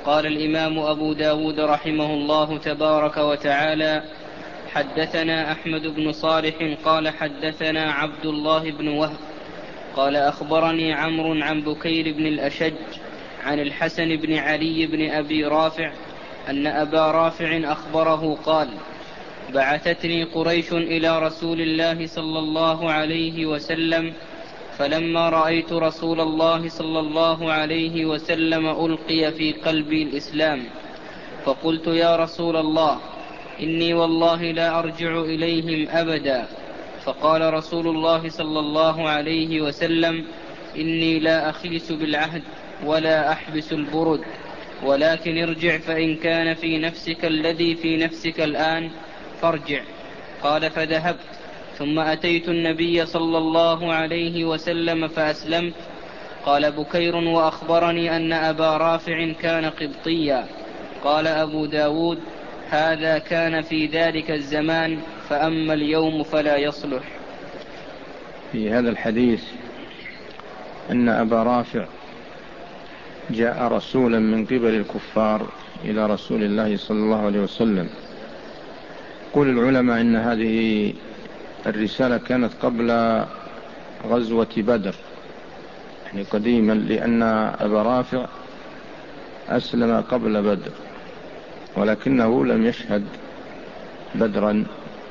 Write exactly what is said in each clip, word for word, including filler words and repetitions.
قال الإمام أبو داود رحمه الله تبارك وتعالى: حدثنا أحمد بن صالح قال حدثنا عبد الله بن وهب قال أخبرني عمرو عن بكير بن الأشج عن الحسن بن علي بن أبي رافع أن أبا رافع أخبره قال: بعثتني قريش إلى رسول الله صلى الله عليه وسلم، فلما رأيت رسول الله صلى الله عليه وسلم ألقي في قلبي الإسلام، فقلت: يا رسول الله، إني والله لا أرجع إليهم أبدا. فقال رسول الله صلى الله عليه وسلم: إني لا أخيس بالعهد ولا أحبس البرد، ولكن ارجع، فإن كان في نفسك الذي في نفسك الآن فارجع. قال: فذهبت، ثم أتيت النبي صلى الله عليه وسلم فأسلمت. قال بكير: وأخبرني أن أبا رافع كان قبطيا. قال أبو داود: هذا كان في ذلك الزمان، فأما اليوم فلا يصلح. في هذا الحديث أن أبا رافع جاء رسولا من قبل الكفار إلى رسول الله صلى الله عليه وسلم. قول العلماء إن هذه الرسالة كانت قبل غزوة بدر، يعني قديما، لأن أبا رافع أسلم قبل بدر ولكنه لم يشهد بدرا،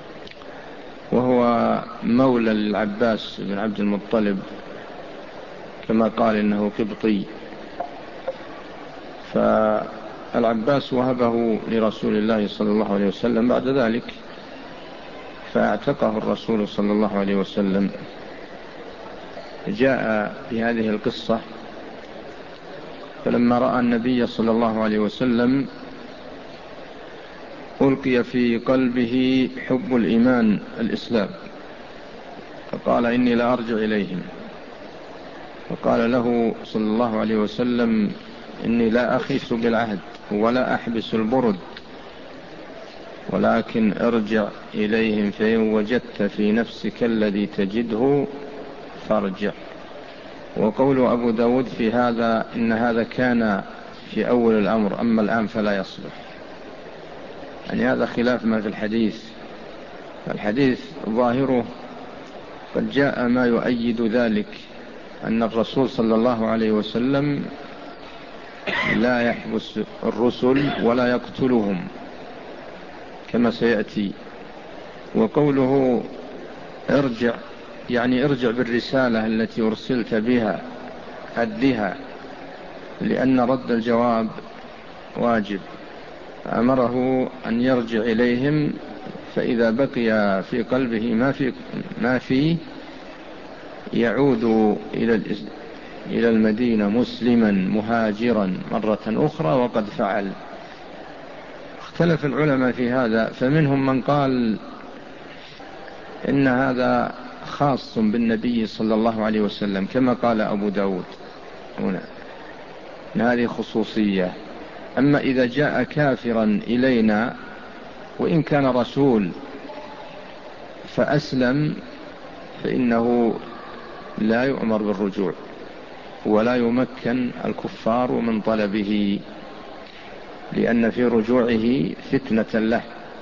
وهو مولى العباس بن عبد المطلب كما قال إنه قبطي. فالعباس وهبه لرسول الله صلى الله عليه وسلم بعد ذلك، فاعتقه الرسول صلى الله عليه وسلم. جاء بهذه القصة: فلما رأى النبي صلى الله عليه وسلم ألقي في قلبه حب الإيمان الإسلام، فقال: إني لا أرجع إليهم. فقال له صلى الله عليه وسلم: إني لا أخيس بالعهد ولا أحبس البرد، ولكن ارجع إليهم، فإن وجدت في نفسك الذي تجده فارجع. وقول أبو داود في هذا إن هذا كان في أول الأمر، أما الآن فلا يصلح، يعني هذا خلاف ما في الحديث. الحديث ظاهره قد جاء ما يؤيد ذلك، أن الرسول صلى الله عليه وسلم لا يحبس الرسل ولا يقتلهم كما سيأتي. وقوله ارجع، يعني ارجع بالرسالة التي أرسلت بها، أدها، لأن رد الجواب واجب. أمره أن يرجع إليهم، فإذا بقي في قلبه ما في ما فيه يعود إلى إلى المدينة مسلما مهاجرا مرة أخرى، وقد فعل. اختلف العلماء في هذا، فمنهم من قال إن هذا خاص بالنبي صلى الله عليه وسلم كما قال أبو داود هنا، إن هذه خصوصية. أما إذا جاء كافرا إلينا وإن كان رسول فأسلم، فإنه لا يؤمر بالرجوع، ولا يمكن الكفار من طلبه، لأن في رجوعه فتنة له،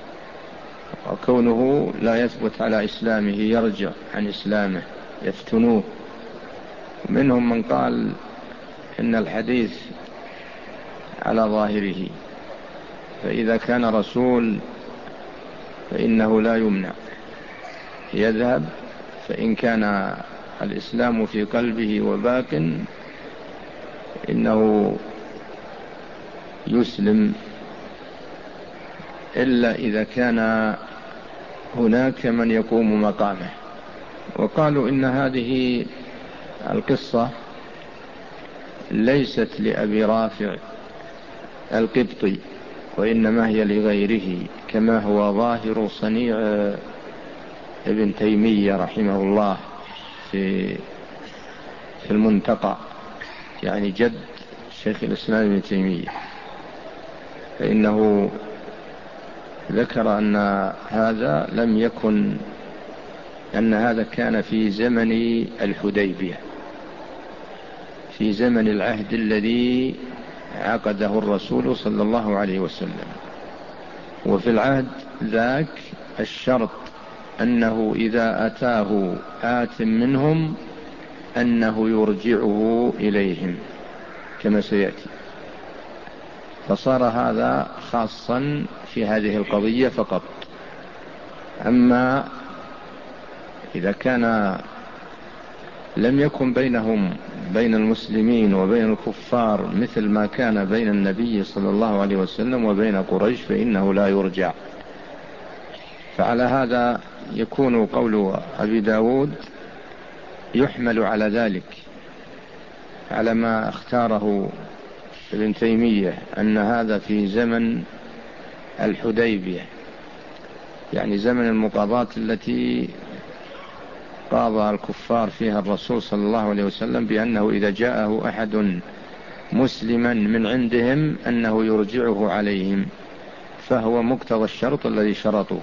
وكونه لا يثبت على إسلامه يرجع عن إسلامه يفتنوه. منهم من قال إن الحديث على ظاهره، فإذا كان رسول فإنه لا يمنع يذهب، فإن كان الإسلام في قلبه وباق إنه يسلم، إلا إذا كان هناك من يقوم مقامه. وقالوا إن هذه القصة ليست لأبي رافع القبطي، وإنما هي لغيره، كما هو ظاهر صنيع ابن تيمية رحمه الله في في المنتقى، يعني جد شيخ الإسلام ابن تيمية، فإنه ذكر أن هذا لم يكن، أن هذا كان في زمن الحديبية، في زمن العهد الذي عقده الرسول صلى الله عليه وسلم. وفي العهد ذاك الشرط أنه إذا أتاه آت منهم أنه يرجعه إليهم كما سيأتي. فصار هذا خاصا في هذه القضية فقط. أما إذا كان لم يكن بينهم بين المسلمين وبين الكفار مثل ما كان بين النبي صلى الله عليه وسلم وبين قريش فإنه لا يرجع. فعلى هذا يكون قول أبي داود يحمل على ذلك، على ما اختاره ابن تيمية أن هذا في زمن الحديبية، يعني زمن المقاضاة التي قاضى الكفار فيها الرسول صلى الله عليه وسلم بأنه إذا جاءه أحد مسلما من عندهم أنه يرجعه عليهم، فهو مقتضى الشرط الذي شرطوه.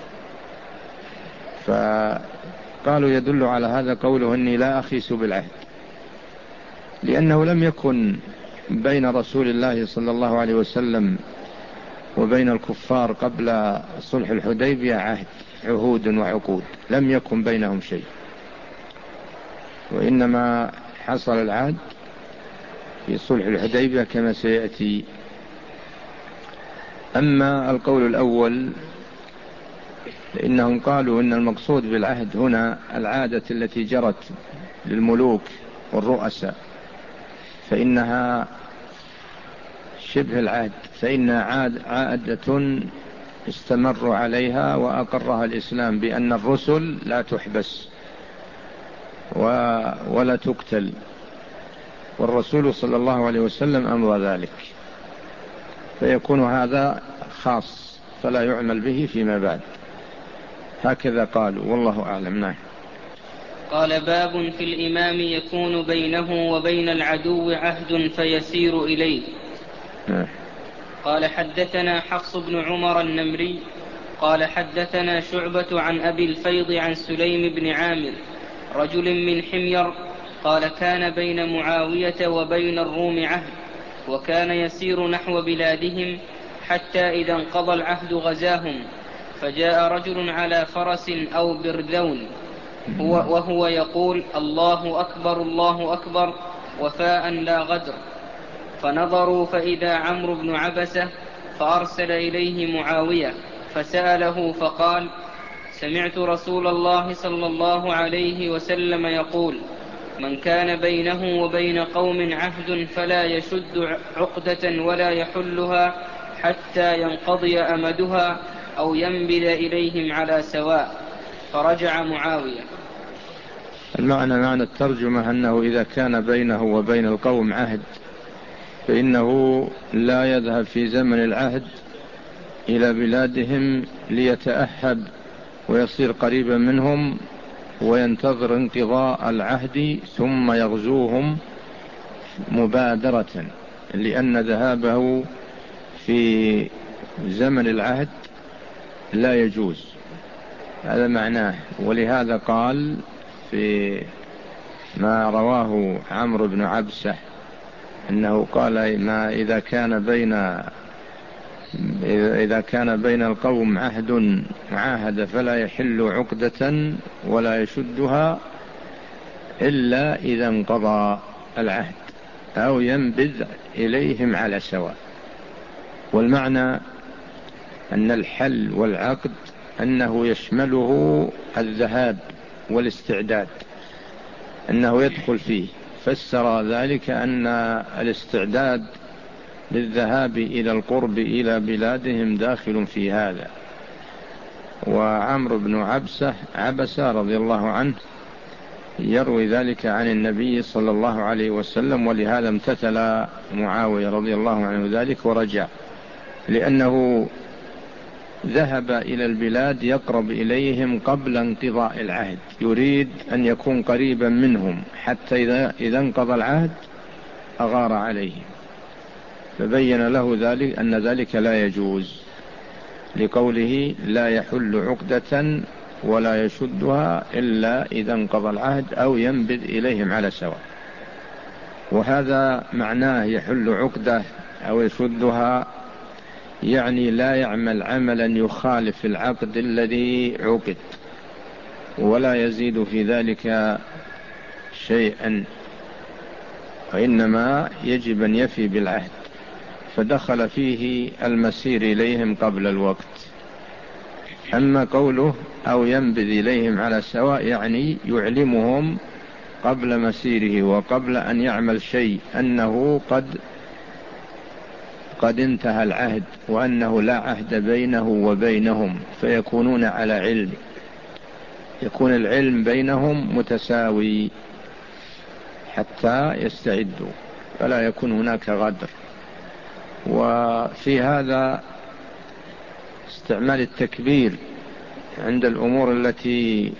فقالوا يدل على هذا قوله إني لا أخيس بالعهد، لأنه لم يكن بين رسول الله صلى الله عليه وسلم وبين الكفار قبل صلح الحديبية عهد، عهود وعقود، لم يكن بينهم شيء، وإنما حصل العهد في صلح الحديبية كما سيأتي. أما القول الأول لأنهم قالوا إن المقصود بالعهد هنا العادة التي جرت للملوك والرؤساء، فإنها شبه العهد، فإنها عادة استمروا عليها وأقرها الإسلام بأن الرسل لا تحبس ولا تقتل، والرسول صلى الله عليه وسلم أمر ذلك، فيكون هذا خاص فلا يعمل به فيما بعد. هكذا قالوا والله أعلم. نعم. قال باب في الإمام يكون بينه وبين العدو عهد فيسير إليه. نعم. قال حدثنا حفص بن عمر النمري قال حدثنا شعبة عن أبي الفيض عن سليم بن عامر رجل من حمير قال كان بين معاوية وبين الروم عهد، وكان يسير نحو بلادهم حتى إذا انقضى العهد غزاهم، فجاء رجل على فرس أو برذون هو وهو يقول الله أكبر الله أكبر وفاء لا غدر، فنظروا فإذا عمرو بن عبسة، فأرسل إليه معاوية فسأله فقال سمعت رسول الله صلى الله عليه وسلم يقول من كان بينه وبين قوم عهد فلا يشد عقدة ولا يحلها حتى ينقضي أمدها أو ينبذ إليهم على سواء، فرجع معاوية. المعنى معنى الترجمة أنه إذا كان بينه وبين القوم عهد فإنه لا يذهب في زمن العهد إلى بلادهم ليتأهب ويصير قريبا منهم وينتظر انقضاء العهد ثم يغزوهم مبادرة، لأن ذهابه في زمن العهد لا يجوز. هذا معناه. ولهذا قال في ما رواه عمرو بن عبسة أنه قال ما إذا كان بين إذا كان بين القوم عهد معاهد فلا يحل عقدة ولا يشدها إلا إذا انقضى العهد أو ينبذ إليهم على سواء. والمعنى أن الحل والعقد أنه يشمله الذهاب والاستعداد، أنه يدخل فيه. فسر ذلك أن الاستعداد للذهاب إلى القرب إلى بلادهم داخل في هذا. وعمرو بن عبسة عبسة رضي الله عنه يروي ذلك عن النبي صلى الله عليه وسلم، ولهذا امتثل معاوية رضي الله عنه ذلك ورجع، لأنه ذهب إلى البلاد يقرب إليهم قبل انقضاء العهد، يريد أن يكون قريبا منهم حتى إذا, إذا انقضى العهد أغار عليهم، فبين له ذلك أن ذلك لا يجوز لقوله لا يحل عقدة ولا يشدها إلا إذا انقضى العهد أو ينبذ إليهم على سواء. وهذا معناه يحل عقدة أو يشدها، يعني لا يعمل عملا يخالف العقد الذي عقد ولا يزيد في ذلك شيئا، وإنما يجب أن يفي بالعهد. فدخل فيه المسير إليهم قبل الوقت. أما قوله أو ينبذ إليهم على سواء، يعني يعلمهم قبل مسيره وقبل أن يعمل شيء أنه قد قد انتهى العهد، وأنه لا عهد بينه وبينهم، فيكونون على علم، يكون العلم بينهم متساوي حتى يستعدوا، فلا يكون هناك غدر. وفي هذا استعمال التكبير عند الأمور التي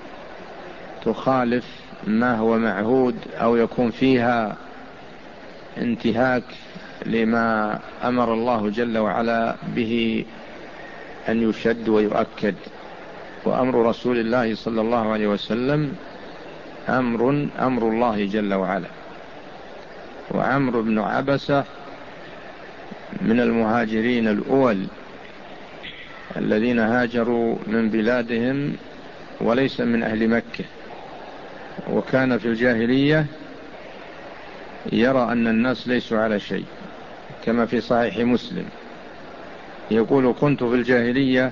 تخالف ما هو معهود أو يكون فيها انتهاك لما أمر الله جل وعلا به أن يشد ويؤكد. وأمر رسول الله صلى الله عليه وسلم أمر أمر الله جل وعلا. وعمرو بن عبسة من المهاجرين الأول الذين هاجروا من بلادهم وليس من أهل مكة، وكان في الجاهلية يرى أن الناس ليسوا على شيء، كما في صحيح مسلم يقول: كنت في الجاهلية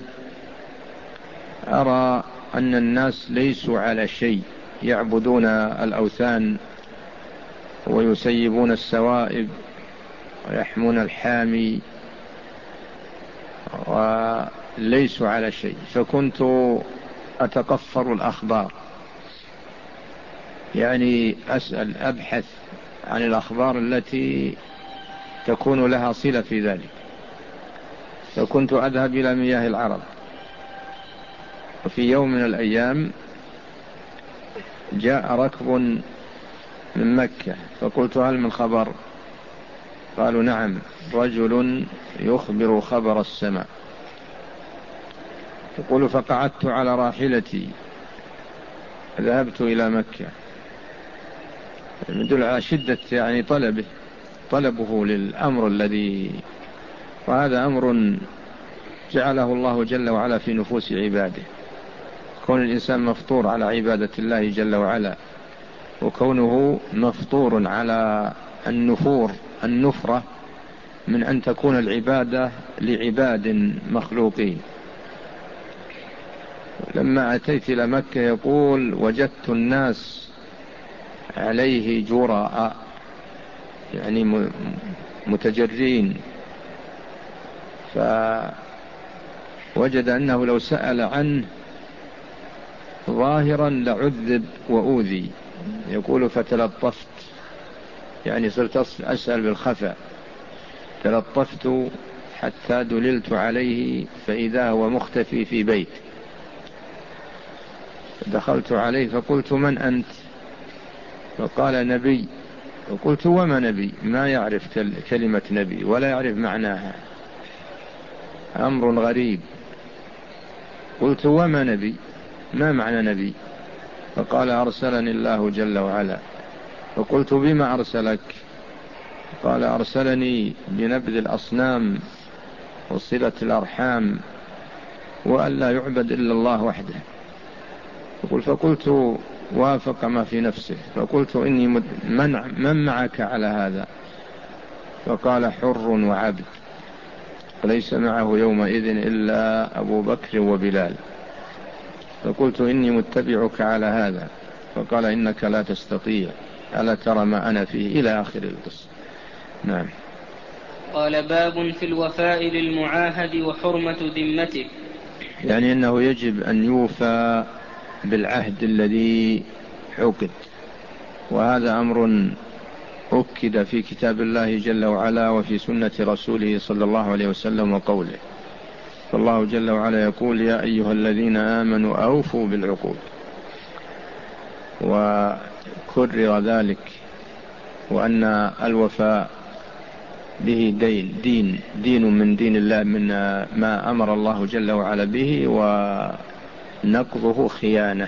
أرى أن الناس ليسوا على شيء، يعبدون الأوثان ويسيبون السوائب ويحمون الحامي وليسوا على شيء، فكنت أتقفر الأخبار، يعني أسأل أبحث عن الأخبار التي تكون لها صلة في ذلك، فكنت أذهب إلى مياه العرب. وفي يوم من الأيام جاء ركب من مكة، فقلت: هل من خبر؟ قالوا: نعم، رجل يخبر خبر السماء. يقول: فقعدت على راحلتي، ذهبت إلى مكة، يدل على شدة يعني طلبه طلبه للأمر الذي، وهذا أمر جعله الله جل وعلا في نفوس عباده، كون الإنسان مفطور على عبادة الله جل وعلا، وكونه مفطور على النفور النفرة من أن تكون العبادة لعباد مخلوقين. لما أتيت إلى مكة يقول: وجدت الناس عليه جراء، يعني متجرين، فوجد أنه لو سأل عنه ظاهرا لعذب وأوذي. يقول: فتلطفت، يعني صرت أسأل بالخفاء، تلطفت حتى دللت عليه فإذا هو مختفي في بيت. دخلت عليه فقلت: من أنت؟ فقال: نبي. وقلت: وما نبي؟ ما يعرف كلمة نبي ولا يعرف معناها، أمر غريب. قلت: وما نبي؟ ما معنى نبي؟ فقال: أرسلني الله جل وعلا. فقلت: بما أرسلك؟ قال: أرسلني بنبذ الأصنام وصلة الأرحام وأن لا يعبد إلا الله وحده. يقول: فقلت: وافق ما في نفسه. فقلت: إني من, من معك على هذا؟ فقال: حر وعبد، وليس معه يومئذ إلا أبو بكر وبلال. فقلت: إني متبعك على هذا. فقال: إنك لا تستطيع، ألا ترى ما أنا فيه، إلى آخر القصة. نعم. قال: باب في الوفاء للمعاهد وحرمة ذمته، يعني أنه يجب أن يوفى بالعهد الذي عقد، وهذا أمر أكد في كتاب الله جل وعلا وفي سنة رسوله صلى الله عليه وسلم وقوله. فالله جل وعلا يقول: يا أيها الذين آمنوا أوفوا بالعقود. وكرر ذلك، وأن الوفاء به دين دين دين من دين الله، من ما أمر الله جل وعلا به، ونقضه خيانة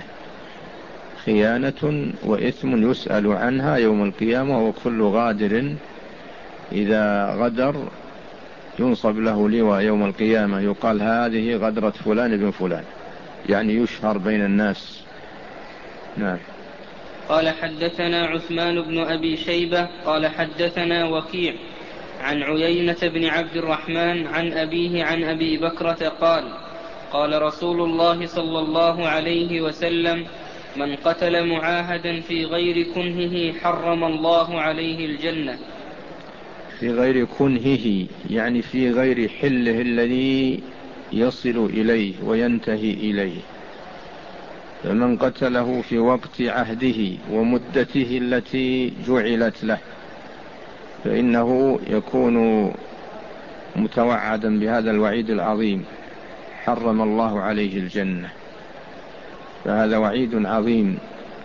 خيانة وإثم يسأل عنها يوم القيامة، وكل غادر إذا غدر ينصب له لواء يوم القيامة يقال هذه غدرة فلان بن فلان، يعني يشهر بين الناس. نعم. قال حدثنا عثمان بن أبي شيبة قال حدثنا وكيع عن عيينة بن عبد الرحمن عن أبيه عن أبي بكرة قال قال رسول الله صلى الله عليه وسلم: من قتل معاهدا في غير كنهه حرم الله عليه الجنة. في غير كنهه يعني في غير حله الذي يصل إليه وينتهي إليه، فمن قتله في وقت عهده ومدته التي جعلت له فإنه يكون متوعدا بهذا الوعيد العظيم: حرم الله عليه الجنة. فهذا وعيد عظيم،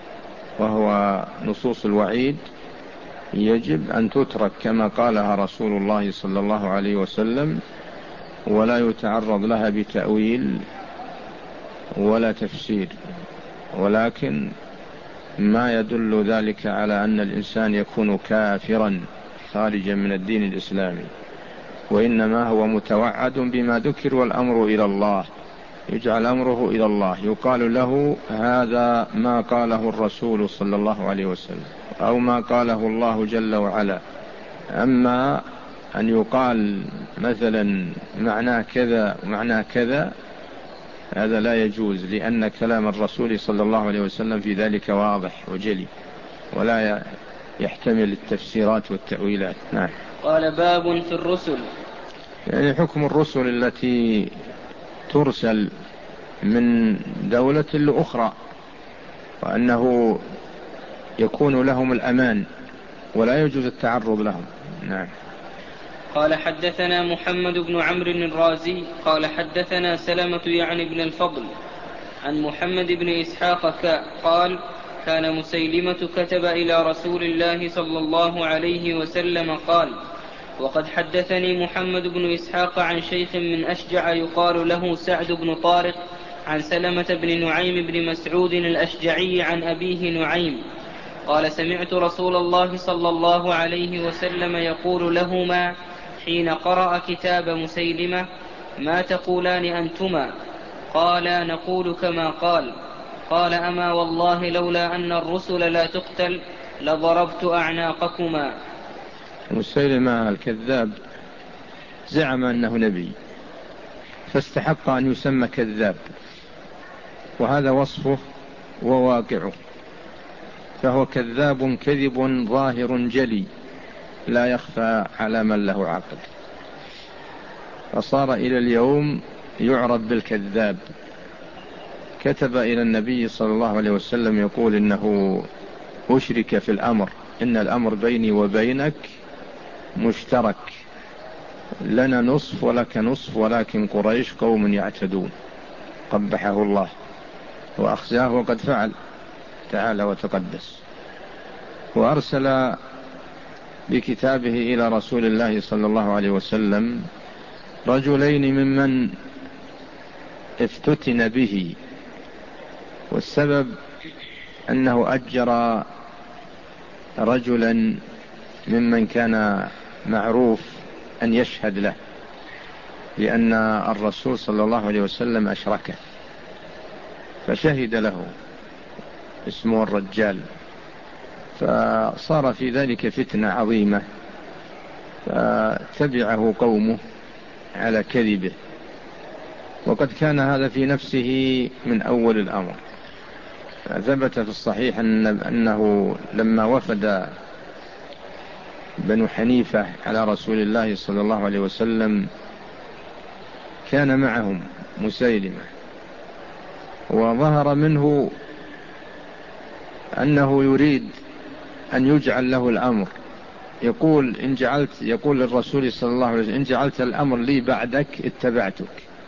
وهو نصوص الوعيد يجب أن تترك كما قالها رسول الله صلى الله عليه وسلم، ولا يتعرض لها بتأويل ولا تفسير، ولكن ما يدل ذلك على أن الإنسان يكون كافرا خارجا من الدين الإسلامي، وإنما هو متوعد بما ذكر، والأمر إلى الله، يجعل أمره إلى الله، يقال له هذا ما قاله الرسول صلى الله عليه وسلم أو ما قاله الله جل وعلا. أما أن يقال مثلا معناه كذا ومعناه كذا هذا لا يجوز، لأن كلام الرسول صلى الله عليه وسلم في ذلك واضح وجلي ولا يحتمل التفسيرات والتأويلات. نعم. قال باب في الرسل، يعني حكم الرسل التي ترسل من دولة لأخرى، وأنه يكون لهم الأمان ولا يجوز التعرض لهم. نعم. قال حدثنا محمد بن عمرو الرازي قال حدثنا سلمة يعني بن الفضل عن محمد بن إسحاق قال كان مسيلمة كتب إلى رسول الله صلى الله عليه وسلم قال: وقد حدثني محمد بن إسحاق عن شيخ من أشجع يقال له سعد بن طارق عن سلمة بن نعيم بن مسعود الأشجعي عن أبيه نعيم قال: سمعت رسول الله صلى الله عليه وسلم يقول لهما حين قرأ كتاب مسيلمة: ما تقولان أنتما؟ قالا: نقول كما قال. قال: أما والله لولا أن الرسل لا تقتل لضربت أعناقكما. مسيلمة الكذاب زعم أنه نبي فاستحق أن يسمى كذاب، وهذا وصفه وواقعه، فهو كذاب كذب ظاهر جلي لا يخفى على من له عقل، فصار إلى اليوم يعرف بالكذاب. كتب إلى النبي صلى الله عليه وسلم يقول إنه أشرك في الأمر، إن الأمر بيني وبينك مشترك، لنا نصف ولك نصف، ولكن قريش قوم يعتدون، قبحه الله وأخزاه وقد فعل تعالى وتقدس. وأرسل بكتابه إلى رسول الله صلى الله عليه وسلم رجلين ممن افتتن به، والسبب أنه أجر رجلا ممن كان معروف أن يشهد له، لأن الرسول صلى الله عليه وسلم أشركه فشهد له، اسمه الرجال، فصار في ذلك فتنة عظيمة، فتبعه قومه على كذبه، وقد كان هذا في نفسه من أول الأمر. ثبت في الصحيح أنه لما وفد بنو حنيفة على رسول الله صلى الله عليه وسلم كان معهم مسيلمة، وظهر منه أنه يريد أن يجعل له الأمر، يقول إن جعلت يقول للرسول صلى الله عليه وسلم: إن جعلت الأمر لي بعدك اتبعتك.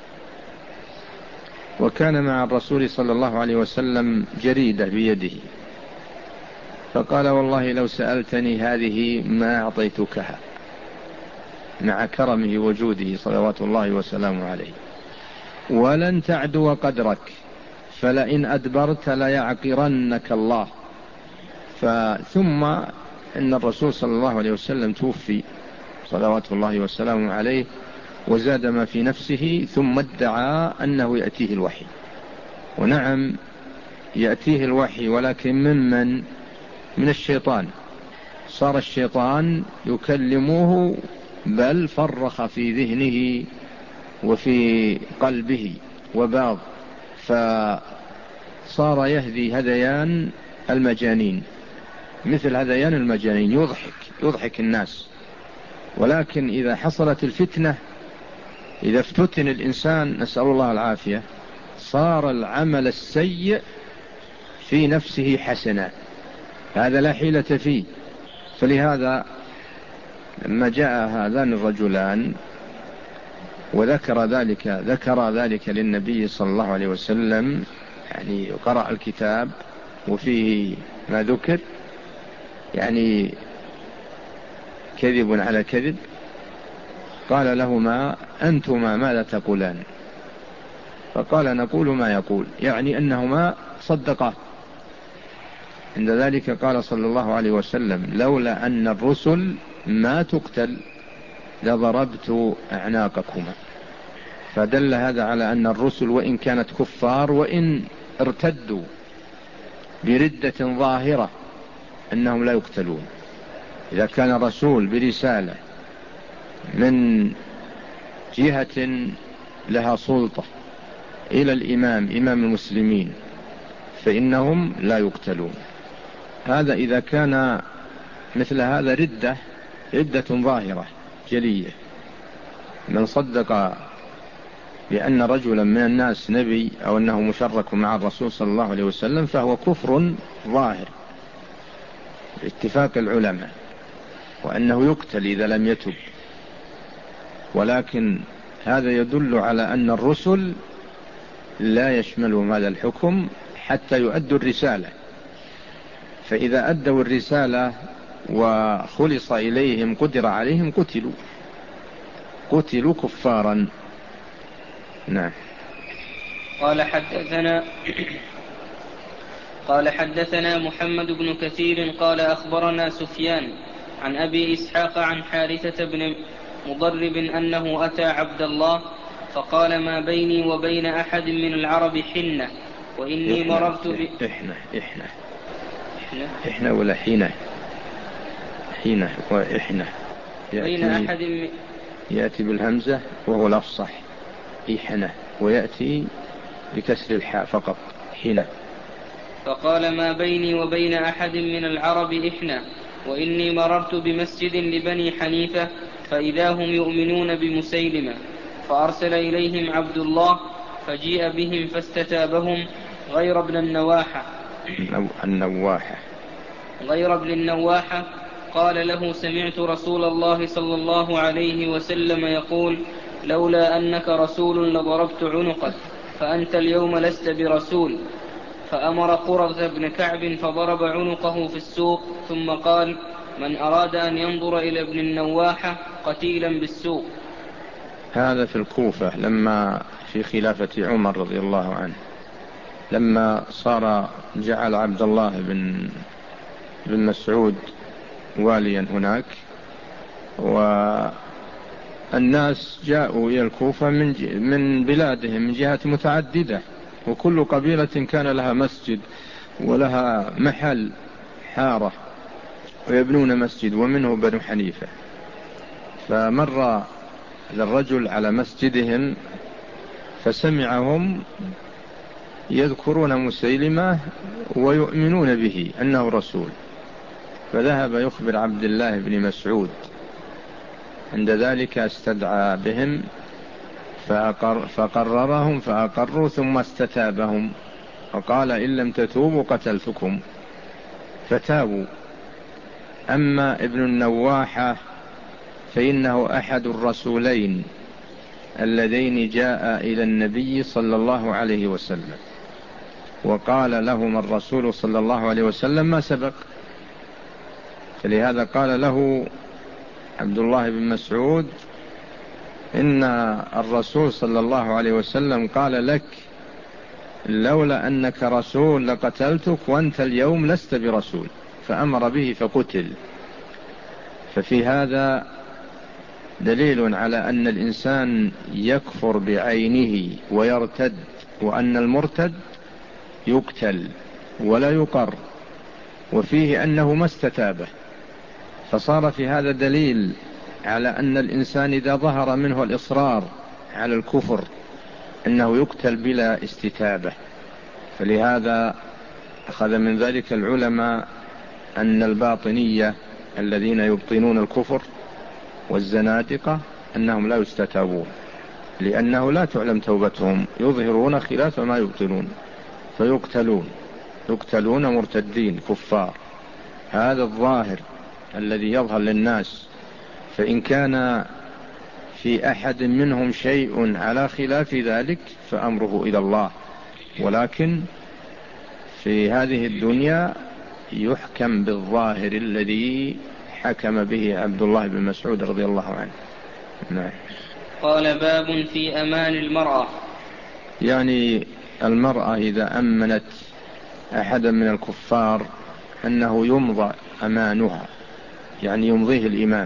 وكان مع الرسول صلى الله عليه وسلم جريدة بيده، فقال: والله لو سألتني هذه ما أعطيتكها، مع كرمه وجوده صلوات الله وسلامه عليه، ولن تعدو قدرك، فلئن أدبرت ليعقرنك الله. ثم إن الرسول صلى الله عليه وسلم توفي صلوات الله وسلامه عليه، وزاد ما في نفسه ثم ادعى أنه يأتيه الوحي. ونعم يأتيه الوحي، ولكن ممن؟ من الشيطان. صار الشيطان يكلمه، بل فرخ في ذهنه وفي قلبه وباغ، فصار يهدي هذيان المجانين، مثل هذيان المجانين، يضحك يضحك الناس. ولكن إذا حصلت الفتنة، إذا افتتن الإنسان، نسأل الله العافية، صار العمل السيء في نفسه حسنا، هذا لا حيلة فيه. فلهذا لما جاء هذان الرجلان وذكر ذلك ذكر ذلك للنبي صلى الله عليه وسلم، يعني قرأ الكتاب وفيه ما ذكر، يعني كذب على كذب، قال لهما أنتما ماذا تقولان؟ فقال نقول ما يقول، يعني أنهما صدقا. عند ذلك قال صلى الله عليه وسلم لولا أن الرسل ما تقتل لضربت أعناقكما. فدل هذا على أن الرسل وإن كانت كفار وإن ارتدوا بردة ظاهرة أنهم لا يقتلون. إذا كان رسول برسالة من جهة لها سلطة إلى الإمام إمام المسلمين فإنهم لا يقتلون. هذا إذا كان مثل هذا ردة ردة ظاهرة جلية. من صدق بأن رجلا من الناس نبي أو أنه مشرك مع الرسول صلى الله عليه وسلم فهو كفر ظاهر باتفاق العلماء، وأنه يقتل إذا لم يتب. ولكن هذا يدل على أن الرسل لا يشملهم هذا الحكم حتى يؤدوا الرسالة، فإذا أدوا الرسالة وخلص إليهم قدر عليهم قتلوا قتلوا كفارا. نعم. قال حدثنا قال حدثنا محمد بن كثير قال أخبرنا سفيان عن أبي إسحاق عن حارثة بن مضرب أنه أتى عبد الله فقال ما بيني وبين أحد من العرب حنة وإني إحنا مررت ب... إحنا إحنا إحنا, إحنا ولا حينة حينة وإحنا بين أحد من... يأتي بالهمزة وهو الأفصح إحنا، ويأتي بكسر الحاء فقط حينة. فقال ما بيني وبين أحد من العرب إحنا وإني مررت بمسجد لبني حنيفة فإذا هم يؤمنون بمسيلمة فأرسل إليهم عبد الله فجيء بهم فاستتابهم غير ابن النواحة النواحة غير ابن النواحة قال له سمعت رسول الله صلى الله عليه وسلم يقول لولا أنك رسول لضربت عنقك فأنت اليوم لست برسول. فأمر قرظ بن كعب فضرب عنقه في السوق ثم قال من أراد أن ينظر إلى ابن النواحة قتيلا بالسوق. هذا في الكوفة لما في خلافة عمر رضي الله عنه، لما صار جعل عبد الله بن بن مسعود واليا هناك، والناس جاءوا إلى الكوفة من من بلادهم من جهات متعددة، وكل قبيلة كان لها مسجد ولها محل حارة ويبنون مسجد، ومنه بنو حنيفة. فمر هذا الرجل على مسجدهم فسمعهم يذكرون مسيلمة ويؤمنون به أنه رسول، فذهب يخبر عبد الله بن مسعود. عند ذلك استدعى بهم فأقر فقررهم فأقروا ثم استتابهم وقال إن لم تتوبوا قتلتكم، فتابوا. أما ابن النواحة فإنه أحد الرسولين اللذين جاء إلى النبي صلى الله عليه وسلم وقال لهم الرسول صلى الله عليه وسلم ما سبق، فلهذا قال له عبد الله بن مسعود إن الرسول صلى الله عليه وسلم قال لك لولا أنك رسول لقتلتك وأنت اليوم لست برسول، فأمر به فقتل. ففي هذا دليل على أن الإنسان يكفر بعينه ويرتد، وأن المرتد يقتل ولا يقر، وفيه أنه ما استتابه. فصار في هذا دليل على أن الإنسان إذا ظهر منه الإصرار على الكفر أنه يقتل بلا استتابة. فلهذا أخذ من ذلك العلماء أن الباطنية الذين يبطنون الكفر والزنادقة أنهم لا يستتابون، لأنه لا تعلم توبتهم، يظهرون خلاف ما يبطنون فيقتلون، يقتلون مرتدين كفار. هذا الظاهر الذي يظهر للناس. فإن كان في أحد منهم شيء على خلاف ذلك فأمره إلى الله، ولكن في هذه الدنيا يحكم بالظاهر الذي حكم به عبد الله بن مسعود رضي الله عنه. نعم. قال باب في أمان المرأة. يعني المرأة إذا أمنت أحدا من الكفار أنه يمضى أمانها، يعني يمضيه الإمام.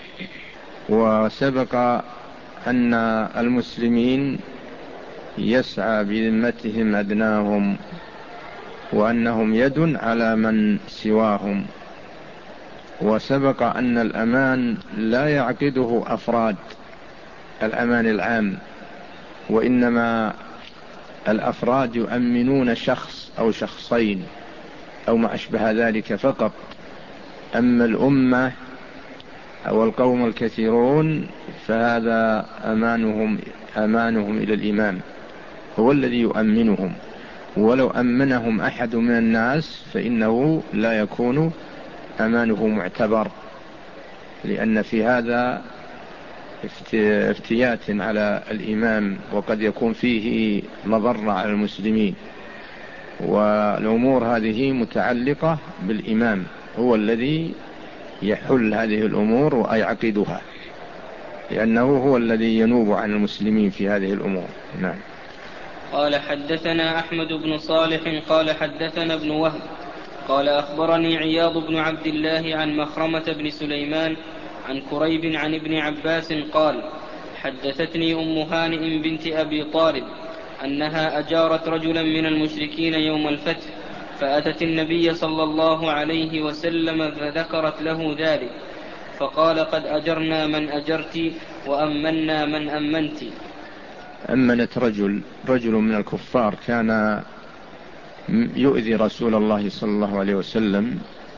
وسبق أن المسلمين يسعى بذمتهم أدناهم، وأنهم يد على من سواهم. وسبق أن الأمان لا يعقده أفراد الأمان العام، وإنما الأفراد يؤمنون شخص أو شخصين أو ما أشبه ذلك فقط. أما الأمة أو القوم الكثيرون فهذا أمانهم أمانهم إلى الإمام، هو الذي يؤمنهم. ولو أمنهم أحد من الناس فإنه لا يكون أمانه معتبر، لأن في هذا افتيات على الإمام، وقد يكون فيه مضرة على المسلمين. والأمور هذه متعلقة بالإمام، هو الذي يحل هذه الأمور ويعقدها، لأنه هو الذي ينوب عن المسلمين في هذه الأمور. نعم. قال حدثنا أحمد بن صالح قال حدثنا ابن وهب قال أخبرني عياض بن عبد الله عن مخرمة بن سليمان عن كريب عن ابن عباس قال حدثتني أم هانئ بنت أبي طالب أنها أجارت رجلا من المشركين يوم الفتح، فأتت النبي صلى الله عليه وسلم فذكرت له ذلك، فقال قد أجرنا من أجرت وأمنا من أمنت. أمنت رجل رجل من الكفار كان يؤذي رسول الله صلى الله عليه وسلم،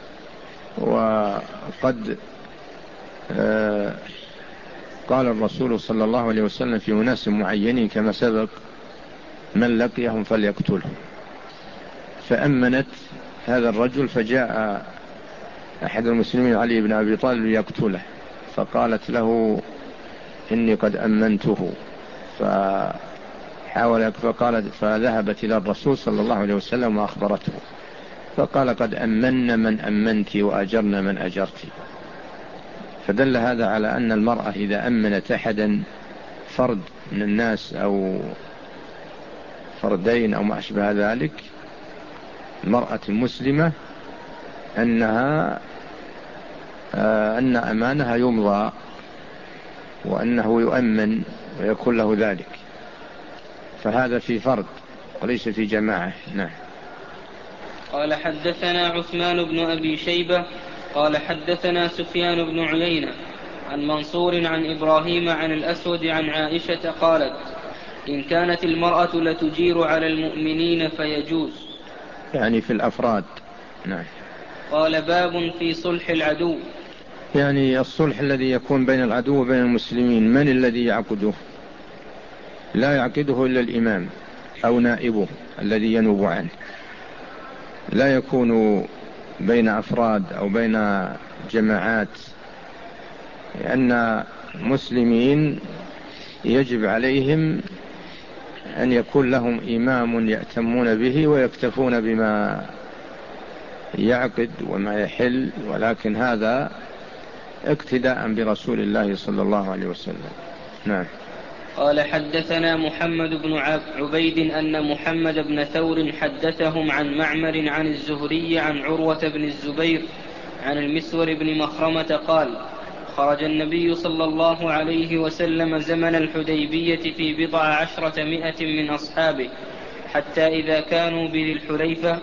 وقد قال الرسول صلى الله عليه وسلم في أناس معينين كما سبق من لقيهم فليقتلهم. فأمنت هذا الرجل، فجاء أحد المسلمين علي بن أبي طالب ليقتله، فقالت له إني قد أمنته. فحاول فقالت فذهبت إلى الرسول صلى الله عليه وسلم وأخبرته، فقال قد أمنا من أمنت وأجرنا من أجرت. فدل هذا على أن المرأة إذا أمنت أحدا فرد من الناس أو فردين أو ما أشبه ذلك، المرأة المسلمة أنها أن أمانها يمضى وأنه يؤمن ويكون له ذلك، فهذا في فرد وليس في جماعة. نعم. قال حدثنا عثمان بن أبي شيبة قال حدثنا سفيان بن عيينة عن منصور عن إبراهيم عن الأسود عن عائشة قالت إن كانت المرأة لتجير على المؤمنين فيجوز، يعني في الأفراد. نعم. قال باب في صلح العدو. يعني الصلح الذي يكون بين العدو وبين المسلمين من الذي يعقده؟ لا يعقده إلا الإمام أو نائبه الذي ينوب عنه، لا يكون بين أفراد أو بين جماعات، لأن المسلمين يجب عليهم أن يكون لهم إمام يأتمون به ويكتفون بما يعقد وما يحل، ولكن هذا اقتداء برسول الله صلى الله عليه وسلم. نعم. قال حدثنا محمد بن عبيد أن محمد بن ثور حدثهم عن معمر عن الزهري عن عروة بن الزبير عن المسور بن مخرمة قال خرج النبي صلى الله عليه وسلم زمن الحديبية في بضع عشرة مئة من أصحابه، حتى إذا كانوا بذي الحليفة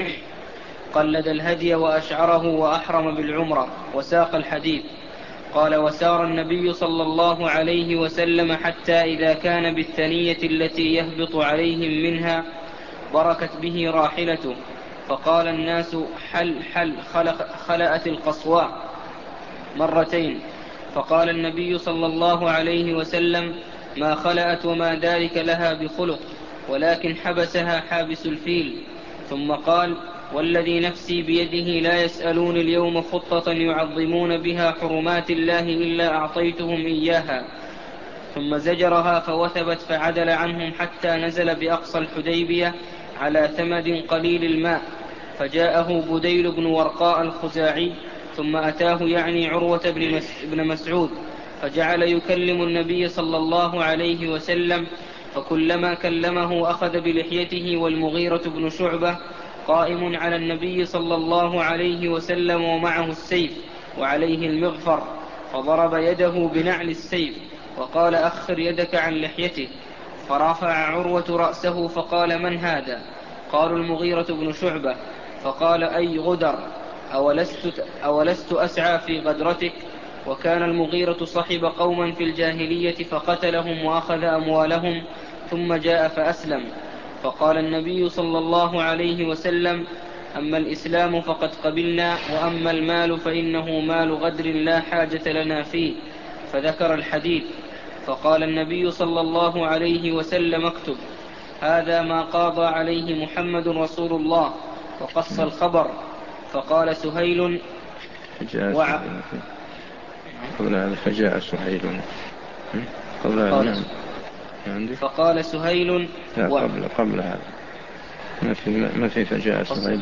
قلد الهدي وأشعره وأحرم بالعمرة وساق الحديث. قال: وسار النبي صلى الله عليه وسلم حتى إذا كان بالثنية التي يهبط عليهم منها بركت به راحلته، فقال الناس: حل حل خلأت القصواء مرتين. فقال النبي صلى الله عليه وسلم: ما خلأت وما ذلك لها بخلق، ولكن حبسها حابس الفيل. ثم قال: والذي نفسي بيده لا يسألون اليوم خطة يعظمون بها حرمات الله إلا أعطيتهم إياها. ثم زجرها فوثبت فعدل عنهم حتى نزل بأقصى الحديبية على ثمد قليل الماء، فجاءه بديل بن ورقاء الخزاعي، ثم أتاه يعني عروة بن مسعود، فجعل يكلم النبي صلى الله عليه وسلم، فكلما كلمه أخذ بلحيته. والمغيرة بن شعبة قائم على النبي صلى الله عليه وسلم ومعه السيف وعليه المغفر، فضرب يده بنعل السيف وقال: أخر يدك عن لحيته. فرفع عروة رأسه فقال: من هذا؟ قالوا: المغيرة بن شعبة. فقال: أي غدر، أولست, أولست أسعى في غدرتك؟ وكان المغيرة صحب قوما في الجاهلية فقتلهم وأخذ أموالهم، ثم جاء فأسلم. فقال النبي صلى الله عليه وسلم: أما الإسلام فقد قبلنا، وأما المال فإنه مال غدر لا حاجة لنا فيه. فذكر الحديث. فقال النبي صلى الله عليه وسلم: اكتب: هذا ما قاضى عليه محمد رسول الله. وقص الخبر. فقال سهيل وع... قبل هذا فجاء سهيل قبل هذا عندي فقال سهيل لا و... قبل قبل هذا ما في ما في فجاء سهيل.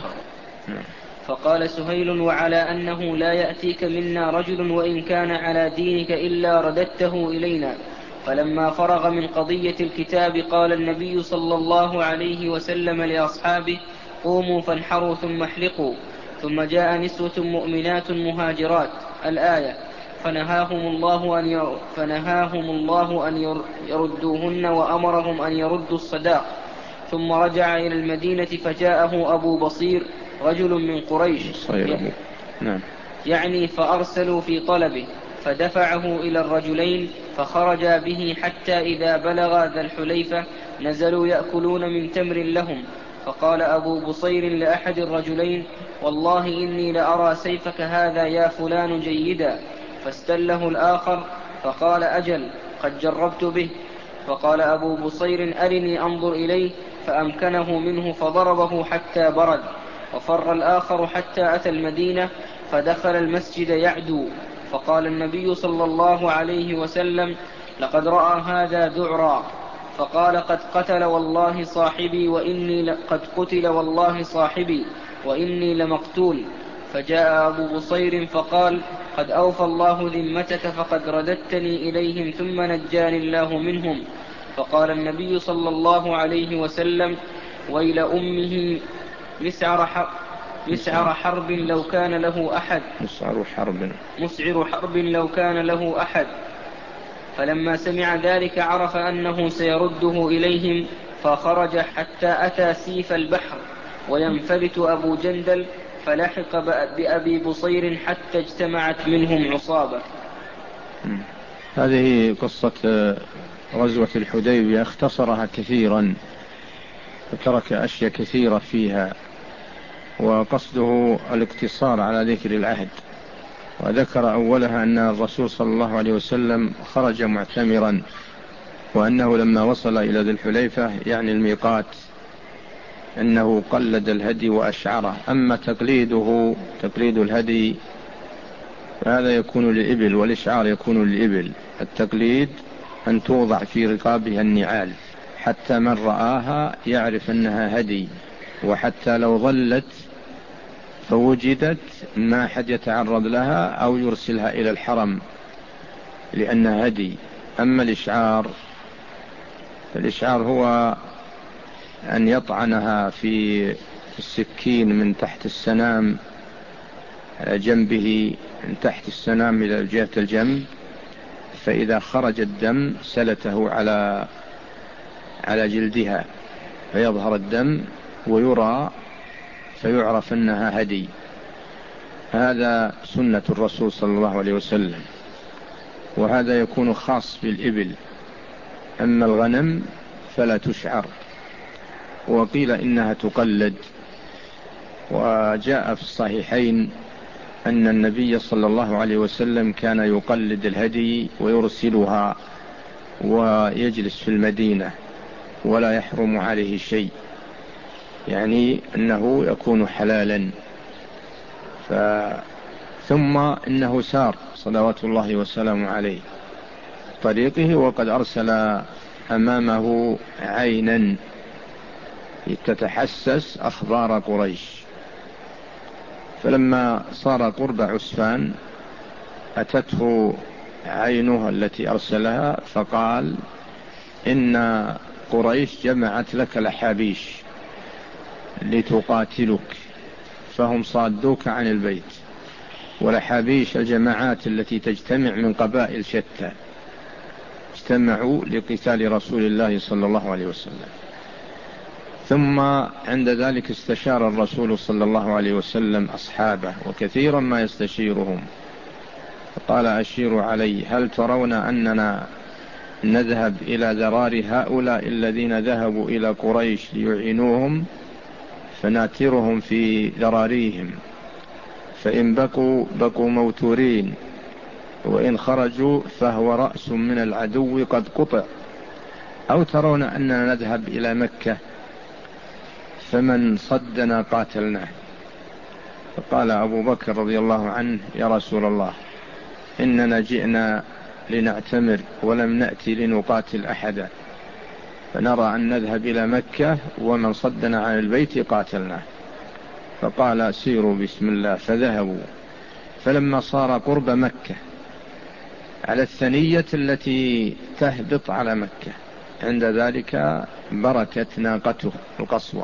فقال سهيل: وعلى أنه لا يأتيك منا رجل وإن كان على دينك إلا رددته إلينا. فلما فرغ من قضية الكتاب قال النبي صلى الله عليه وسلم لأصحابه: قوموا فانحروا ثم احلقوا. ثم جاء نسوة مؤمنات مهاجرات الآية، فنهاهم الله أن ير... فنهاهم الله أن يردوهن وأمرهم أن يردوا الصداق. ثم رجع إلى المدينة فجاءه أبو بصير رجل من قريش نعم. يعني فأرسلوا في طلبه، فدفعه إلى الرجلين فخرجا به حتى إذا بلغ ذا الحليفة نزلوا يأكلون من تمر لهم. فقال أبو بصير لأحد الرجلين: والله إني لأرى سيفك هذا يا فلان جيدا. فاستله الآخر فقال: أجل، قد جربت به. فقال أبو بصير: أرني أنظر إليه. فأمكنه منه فضربه حتى برد. وفر الآخر حتى أتى المدينة فدخل المسجد يعدو. فقال النبي صلى الله عليه وسلم: لقد رأى هذا ذعرا. فقال: قد قتل والله صاحبي وإني قد قتل والله صاحبي وإني لمقتول. فجاء أبو بصير فقال: قد أوفى الله ذمتك فقد رددتني إليهم ثم نجاني الله منهم. فقال النبي صلى الله عليه وسلم: ويل أمه مسعر حرب, مسعر حرب لو كان له أحد مسعر حرب مسعر حرب لو كان له أحد. فلما سمع ذلك عرف أنه سيرده إليهم، فخرج حتى أتى سيف البحر وينفلت أبو جندل، فلحق بأبي بصير حتى اجتمعت منهم عصابة. هذه قصة غزوة الحديبية، اختصرها كثيرا وترك أشياء كثيرة فيها، وقصده الاقتصار على ذكر العهد. وذكر أولها أن الرسول صلى الله عليه وسلم خرج معتمرا، وأنه لما وصل إلى ذي الحليفة يعني الميقات أنه قلد الهدي وأشعره. أما تقليده تقليد الهدي فهذا يكون للإبل، والإشعار يكون للإبل. التقليد أن توضع في رقابها النعال حتى من رآها يعرف أنها هدي، وحتى لو ظلت فوجدت ما حد يتعرض لها أو يرسلها إلى الحرم لأنها هدي. أما الإشعار فالإشعار هو أن يطعنها في السكين من تحت السنام جنبه من تحت السنام إلى جهة الجنب، فإذا خرج الدم سلته على على جلدها فيظهر الدم ويرى فيعرف أنها هدي. هذا سنة الرسول صلى الله عليه وسلم، وهذا يكون خاص بالإبل، أما الغنم فلا تشعر، وقيل إنها تقلد. وجاء في الصحيحين أن النبي صلى الله عليه وسلم كان يقلد الهدي ويرسلها ويجلس في المدينة ولا يحرم عليه شيء، يعني أنه يكون حلالا. ف... ثم إنه سار صلوات الله وسلامه عليه طريقه، وقد أرسل أمامه عينا تتحسس أخبار قريش، فلما صار قرب عسفان أتته عينه التي أرسلها فقال: إن قريش جمعت لك الأحابيش لتقاتلك، فهم صادوك عن البيت، والأحابيش الجماعات التي تجتمع من قبائل شتى اجتمعوا لقتال رسول الله صلى الله عليه وسلم. ثم عند ذلك استشار الرسول صلى الله عليه وسلم أصحابه، وكثيرا ما يستشيرهم، فقال: أشيروا علي، هل ترون أننا نذهب إلى ذرار هؤلاء الذين ذهبوا إلى قريش ليعينوهم، فناترهم في ذراريهم، فإن بقوا بقوا موتورين، وإن خرجوا فهو رأس من العدو قد قطع، أو ترون أننا نذهب إلى مكة فمن صدنا قاتلناه. فقال أبو بكر رضي الله عنه: يا رسول الله، إننا جئنا لنعتمر ولم نأتي لنقاتل أحدا، فنرى أن نذهب إلى مكة ومن صدنا عن البيت قاتلناه. فقال: سيروا بسم الله. فذهبوا، فلما صار قرب مكة على الثنية التي تهبط على مكة، عند ذلك بركت ناقته القصوى،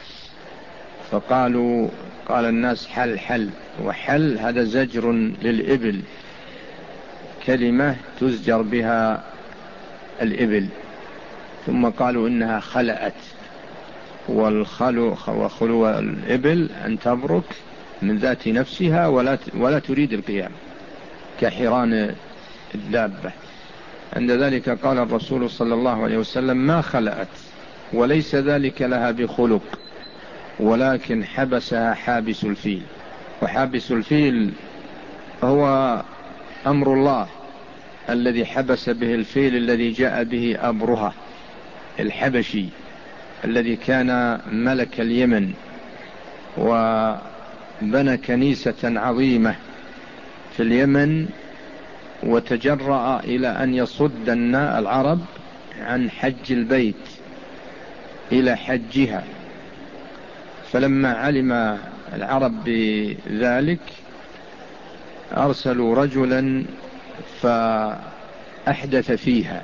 فقالوا قال الناس: حل حل. وحل هذا زجر للإبل، كلمة تزجر بها الإبل. ثم قالوا إنها خلأت، والخلو وخلو الإبل أن تبرك من ذات نفسها ولا ولا تريد القيام كحران الدابة. عند ذلك قال الرسول صلى الله عليه وسلم: ما خلأت، وليس ذلك لها بخلق، ولكن حبسها حابس الفيل. وحابس الفيل هو أمر الله الذي حبس به الفيل الذي جاء به أبرهة الحبشي الذي كان ملك اليمن، وبنى كنيسة عظيمة في اليمن، وتجرأ إلى أن يصد العرب عن حج البيت إلى حجها. فلما علم العرب بذلك أرسلوا رجلا فأحدث فيها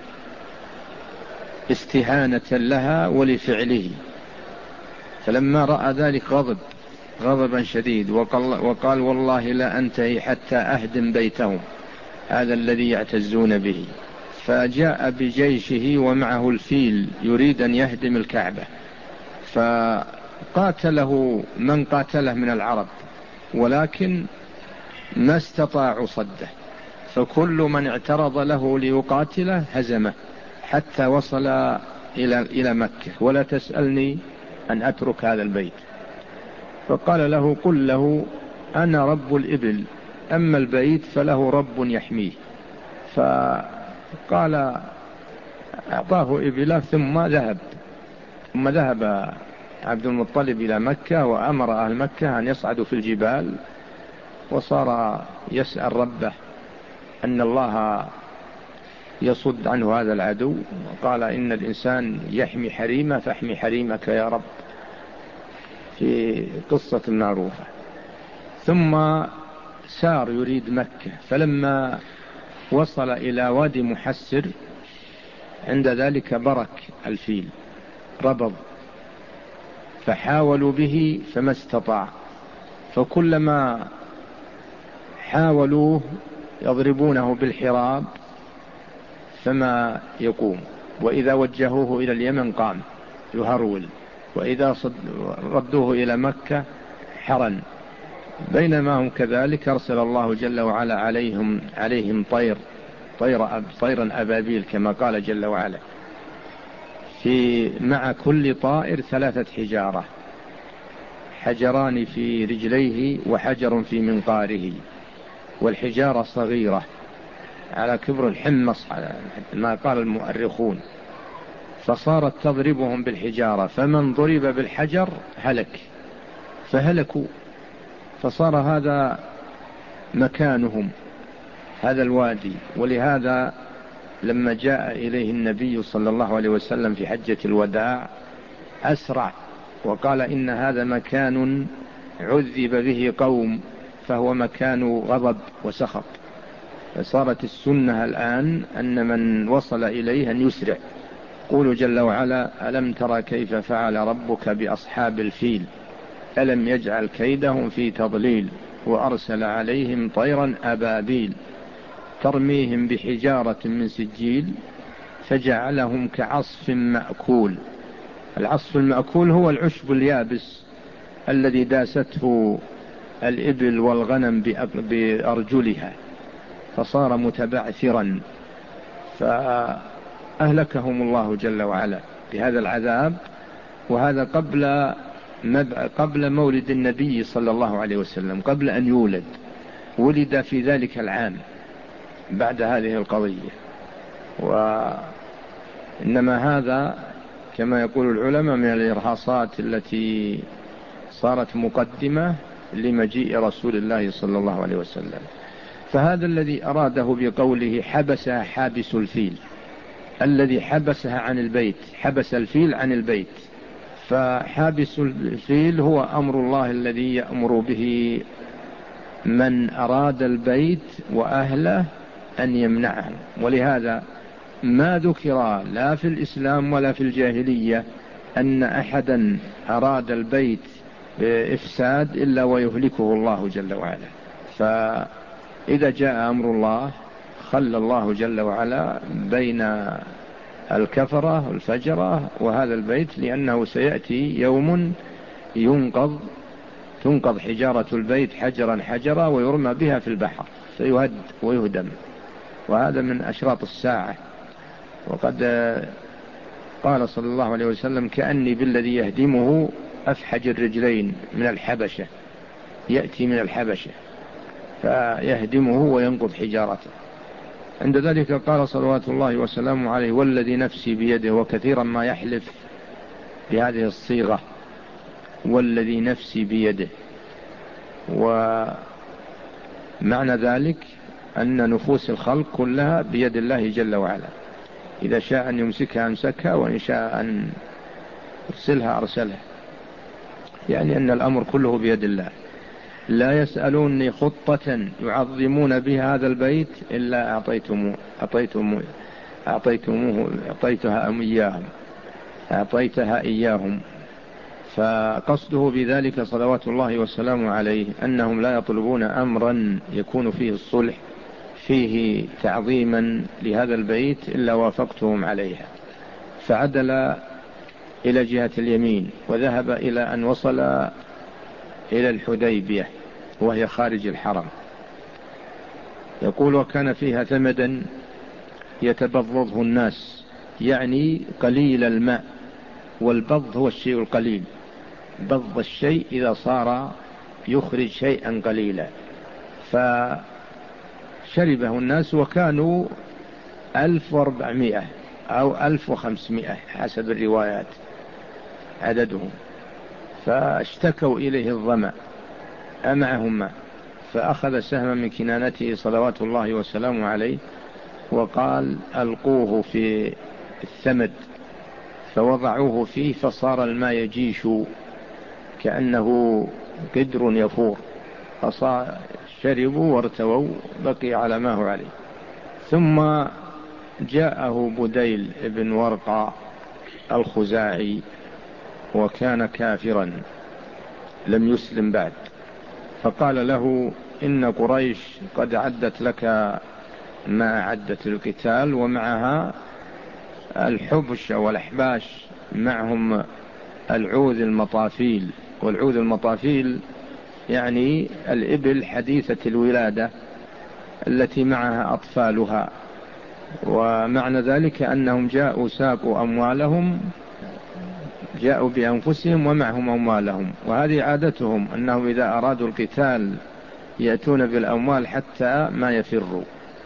استهانة لها ولفعله، فلما رأى ذلك غضب غضبا شديد، وقال, وقال: والله لا أنتهي حتى أهدم بيتهم هذا الذي يعتزون به. فجاء بجيشه ومعه الفيل يريد أن يهدم الكعبة، فقاتله من قاتله من العرب، ولكن ما استطاعوا صده، فكل من اعترض له ليقاتله هزمه حتى وصل إلى إلى مكة. ولا تسألني أن أترك هذا البيت. فقال له: قل له أنا رب الإبل، أما البيت فله رب يحميه. فقال أعطاه إبله ثم ذهب ثم ذهب عبد المطلب إلى مكة، وأمر أهل مكة أن يصعدوا في الجبال، وصار يسأل ربه أن الله يصد عنه هذا العدو. قال: إن الإنسان يحمي حريمه فاحمي حريمك يا رب، في قصة معروفة. ثم سار يريد مكة، فلما وصل إلى وادي محسر عند ذلك برك الفيل ربض، فحاولوا به فما استطاع، فكلما حاولوا يضربونه بالحراب فما يقوم، وإذا وجهوه إلى اليمن قام يهرول، وإذا ردوه إلى مكة حرن. بينما هم كذلك أرسل الله جل وعلا عليهم عليهم طير طير طيرا أبابيل كما قال جل وعلا، في مع كل طائر ثلاثة حجارة، حجران في رجليه وحجر في منقاره، والحجارة صغيرة على كبر الحمص ما قال المؤرخون، فصارت تضربهم بالحجارة، فمن ضرب بالحجر هلك فهلكوا، فصار هذا مكانهم هذا الوادي. ولهذا لما جاء إليه النبي صلى الله عليه وسلم في حجة الوداع أسرع وقال إن هذا مكان عذب به قوم، فهو مكان غضب وسخط. فصارت السنة الآن أن من وصل إليه أن يسرع. قول جل وعلا: ألم ترى كيف فعل ربك بأصحاب الفيل ألم يجعل كيدهم في تضليل وأرسل عليهم طيرا أبابيل ترميهم بحجارة من سجيل فجعلهم كعصف مأكول. العصف المأكول هو العشب اليابس الذي داسته الإبل والغنم بأرجلها فصار متبعثرا، فأهلكهم الله جل وعلا بهذا العذاب. وهذا قبل قبل مولد النبي صلى الله عليه وسلم، قبل أن يولد، ولد في ذلك العام بعد هذه القضية. وإنما هذا كما يقول العلماء من الإرهاصات التي صارت مقدمة لمجيء رسول الله صلى الله عليه وسلم. فهذا الذي أراده بقوله حبسها حابس الفيل، الذي حبسها عن البيت، حبس الفيل عن البيت. فحابس الفيل هو أمر الله الذي يأمر به من أراد البيت وأهله أن يمنعه. ولهذا ما ذكر لا في الإسلام ولا في الجاهلية أن أحدا أراد البيت بإفساد إلا ويهلكه الله جل وعلا. فإذا جاء أمر الله خلى الله جل وعلا بين الكفرة والفجرة وهذا البيت، لأنه سيأتي يوم ينقض تنقض حجارة البيت حجرا حجرا ويرمى بها في البحر فيهد ويهدم، وهذا من أشراط الساعة. وقد قال صلى الله عليه وسلم: كأني بالذي يهدمه أفحج الرجلين من الحبشة، يأتي من الحبشة فيهدمه وينقض حجارته. عند ذلك قال صلوات الله وسلامه عليه: والذي نفسي بيده، وكثيرا ما يحلف بهذه الصيغة والذي نفسي بيده. ومعنى ذلك أن نفوس الخلق كلها بيد الله جل وعلا، إذا شاء أن يمسكها أمسكها، وإن شاء أن يرسلها أرسلها، يعني أن الأمر كله بيد الله. لا يسألوني خطة يعظمون بها هذا البيت إلا أعطيتموه أعطيتموه أعطيتموه أعطيتها إياهم أعطيتها إياهم. فقصده بذلك صلوات الله وسلامه عليه أنهم لا يطلبون أمرا يكون فيه الصلح فيه تعظيما لهذا البيت إلا وافقتهم عليها. فعدل إلى جهة اليمين وذهب إلى أن وصل إلى الحديبية وهي خارج الحرم. يقول: وكان فيها ثمدا يتبضضه الناس، يعني قليل الماء، والبض هو الشيء القليل، بض الشيء إذا صار يخرج شيئا قليلا. فشربه الناس، وكانوا ألف واربعمائة أو ألف وخمسمائة حسب الروايات عددهم، فاشتكوا إليه الظمأ أمعهم ماء، فأخذ سهما من كنانته صلوات الله وسلامه عليه وقال: ألقوه في الثمد، فوضعوه فيه فصار الماء يجيش كأنه قدر يفور، فشربوا وارتووا، بقي على ما هو عليه. ثم جاءه بديل ابن ورقة الخزاعي، وكان كافرا لم يسلم بعد، فقال له: إن قريش قد أعدت لك ما أعدت للقتال، ومعها الحبش والأحباش، معهم العوذ المطافيل. والعوذ المطافيل يعني الإبل حديثة الولادة التي معها أطفالها، ومعنى ذلك أنهم جاءوا ساقوا أموالهم، جاءوا بأنفسهم ومعهم أموالهم. وهذه عادتهم أنهم إذا أرادوا القتال يأتون بالأموال حتى ما يفروا.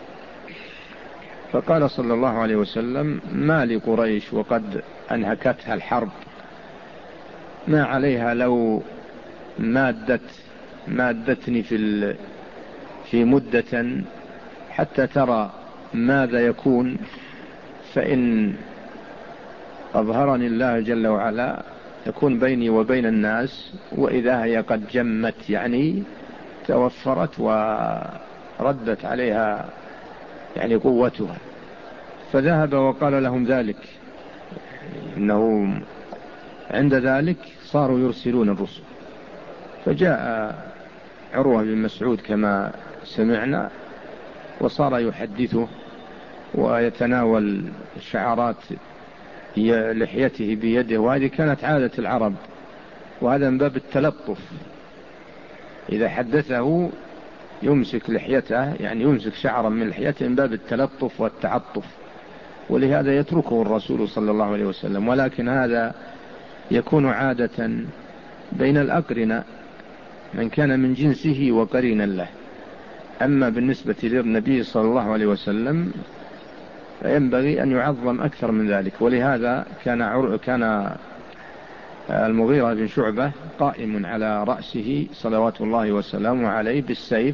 فقال صلى الله عليه وسلم: ما لقريش وقد أنهكتها الحرب، ما عليها لو مادت مادتني في في مدة حتى ترى ماذا يكون، فإن أظهرني الله جل وعلا يكون بيني وبين الناس، وإذا هي قد جمت يعني توفرت وردت عليها يعني قوتها. فذهب وقال لهم ذلك، إنه عند ذلك صاروا يرسلون الرسل. فجاء عروة بن مسعود كما سمعنا، وصار يحدثه ويتناول شعرات لحيته بيده، وهذه كانت عادة العرب، وهذا من باب التلطف. إذا حدثه يمسك لحيته، يعني يمسك شعرا من لحيته من باب التلطف والتعطف، ولهذا يتركه الرسول صلى الله عليه وسلم. ولكن هذا يكون عادة بين الأقرناء، من كان من جنسه وقرينا له. أما بالنسبة للنبي صلى الله عليه وسلم فينبغي أن يعظم أكثر من ذلك. ولهذا كان عر... كان المغيرة بن شعبة قائم على رأسه صلوات الله وسلامه عليه بالسيف،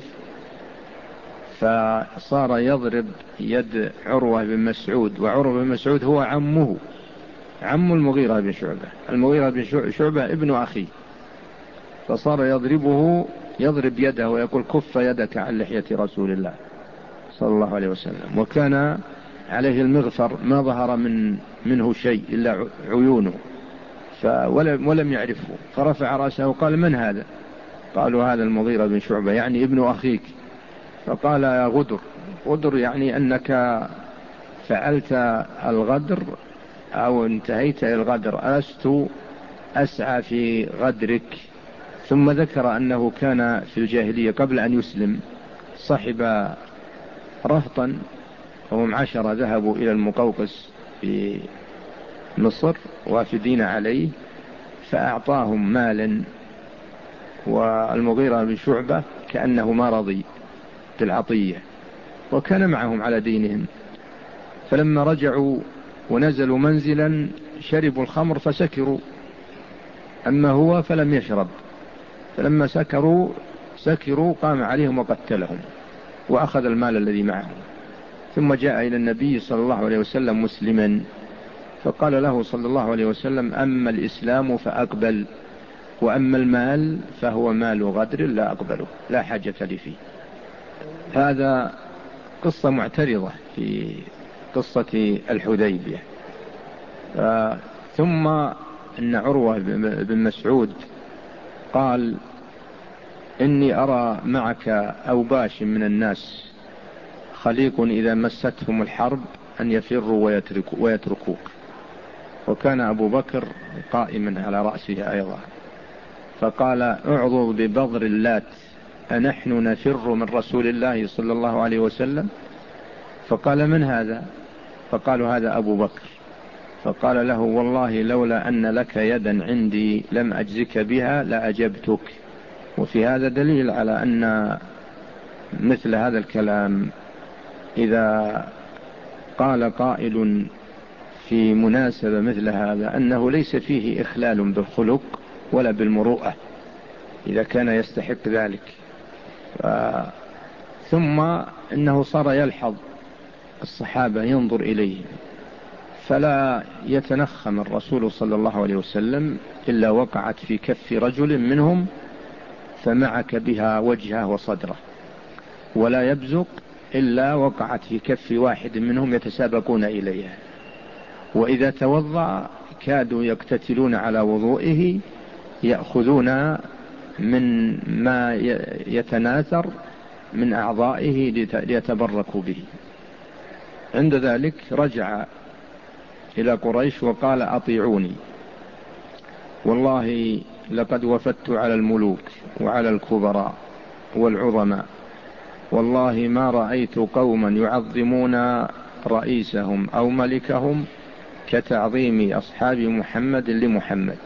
فصار يضرب يد عروة بن مسعود، وعروة بن مسعود هو عمه، عم المغيرة بن شعبة. المغيرة بن شعبة ابن أخيه، فصار يضربه يضرب يده ويقول: كف يدك عن لحية رسول الله صلى الله عليه وسلم. وكان عليه المغفر ما ظهر من منه شيء إلا عيونه، ولم, ولم يعرفه. فرفع رأسه وقال: من هذا؟ قالوا: هذا المغيرة بن شعبة، يعني ابن أخيك. فقال: يا غدر. غدر يعني أنك فعلت الغدر أو انتهيت إلى الغدر، ألست أسعى في غدرك. ثم ذكر أنه كان في الجاهلية قبل أن يسلم صحب رهطا، وهم عشرة ذهبوا إلى المقوقس في مصر وافدين عليه، فأعطاهم مالا، والمغيرة بن شعبة كأنه ما رضي بالعطية، وكان معهم على دينهم. فلما رجعوا ونزلوا منزلا شربوا الخمر فسكروا، أما هو فلم يشرب. فلما سكروا سكروا قام عليهم وقتلهم وأخذ المال الذي معهم. ثم جاء إلى النبي صلى الله عليه وسلم مسلما، فقال له صلى الله عليه وسلم: أما الإسلام فأقبل، وأما المال فهو مال غدر لا أقبله، لا حاجة لي فيه. هذا قصة معترضة في قصة الحديبية. ثم إن عروة بن مسعود قال: إني أرى معك أوباش من الناس خليق إذا مستهم الحرب أن يفروا ويتركوك. وكان أبو بكر قائما على رأسه أيضا، فقال: اعظوا ببضر اللات، أنحن نفر من رسول الله صلى الله عليه وسلم؟ فقال: من هذا؟ فقالوا: هذا أبو بكر. فقال له: والله لولا أن لك يدا عندي لم أجزك بها لأجبتك. وفي هذا دليل على أن مثل هذا الكلام إذا قال قائل في مناسبة مثل هذا أنه ليس فيه إخلال بالخلق ولا بالمروءة إذا كان يستحق ذلك. ثم إنه صار يلحظ الصحابة ينظر إليه، فلا يتنخم الرسول صلى الله عليه وسلم إلا وقعت في كف رجل منهم فمعك بها وجهه وصدره، ولا يبزق إلا وقعت في كف واحد منهم يتسابقون إليها. وإذا توضأ كادوا يقتتلون على وضوئه، يأخذون من ما يتناثر من أعضائه ليتبركوا به. عند ذلك رجع إلى قريش وقال أطيعوني، والله لقد وفدت على الملوك وعلى الكبراء والعظماء، والله ما رأيت قوما يعظمون رئيسهم أو ملكهم كتعظيم أصحاب محمد لمحمد،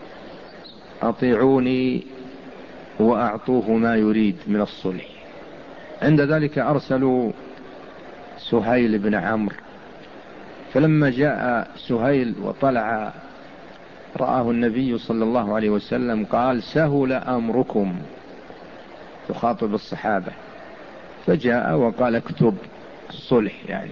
أطيعوني وأعطوه ما يريد من الصلح. عند ذلك أرسلوا سهيل بن عمرو، فلما جاء سهيل وطلع رآه النبي صلى الله عليه وسلم قال سهل أمركم، يخاطب الصحابة، فجاء وقال اكتب الصلح يعني.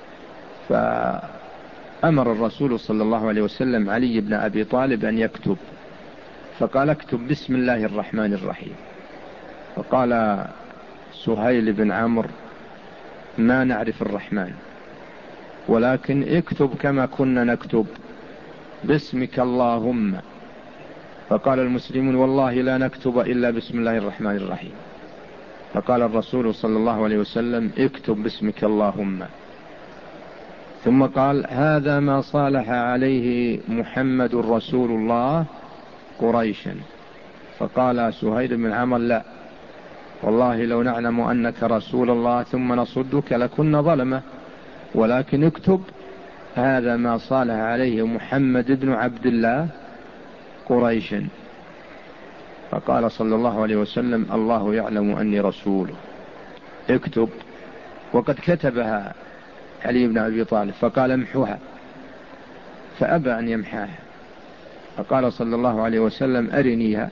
فأمر الرسول صلى الله عليه وسلم علي بن أبي طالب أن يكتب، فقال اكتب بسم الله الرحمن الرحيم. فقال سهيل بن عمرو ما نعرف الرحمن، ولكن اكتب كما كنا نكتب باسمك اللهم. فقال المسلمون والله لا نكتب إلا بسم الله الرحمن الرحيم. فقال الرسول صلى الله عليه وسلم اكتب باسمك اللهم. ثم قال هذا ما صالح عليه محمد رسول الله قريشا. فقال سهيل بن عمرو لا والله لو نعلم أنك رسول الله ثم نصدك لكنا ظلمة، ولكن اكتب هذا ما صالح عليه محمد بن عبد الله قريشا. فقال صلى الله عليه وسلم الله يعلم أني رسوله، اكتب. وقد كتبها علي بن أبي طالب، فقال امحوها، فأبى أن يمحاها. فقال صلى الله عليه وسلم أرنيها،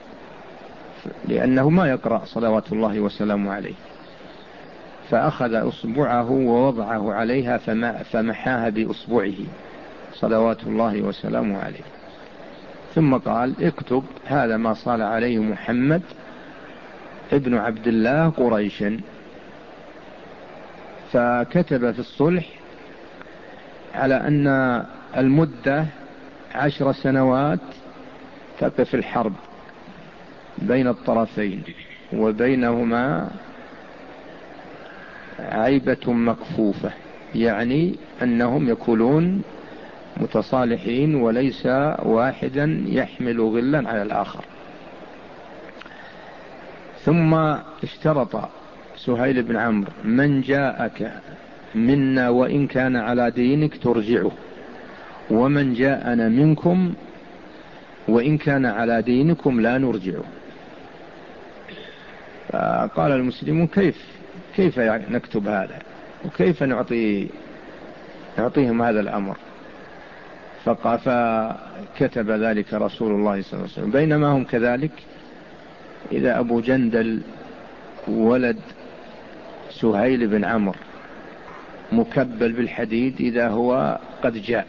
لأنه ما يقرأ صلوات الله وسلامه عليه. فأخذ أصبعه ووضعه عليها فمحاها بأصبعه صلوات الله وسلامه عليه. ثم قال اكتب هذا ما صال عليه محمد ابن عبد الله قريشا. فكتب في الصلح على أن المدة عشر سنوات تقف الحرب بين الطرفين وبينهما عيبة مكفوفة، يعني أنهم يكونون متصالحين وليس واحدا يحمل غلا على الآخر. ثم اشترط سهيل بن عمرو من جاءك منا وإن كان على دينك ترجعه، ومن جاءنا منكم وإن كان على دينكم لا نرجعه. فقال المسلمون كيف كيف نكتب هذا وكيف نعطي نعطيهم هذا الأمر؟ فكتب ذلك رسول الله صلى الله عليه وسلم. بينما هم كذلك إذا أبو جندل ولد سهيل بن عمرو مكبل بالحديد إذا هو قد جاء،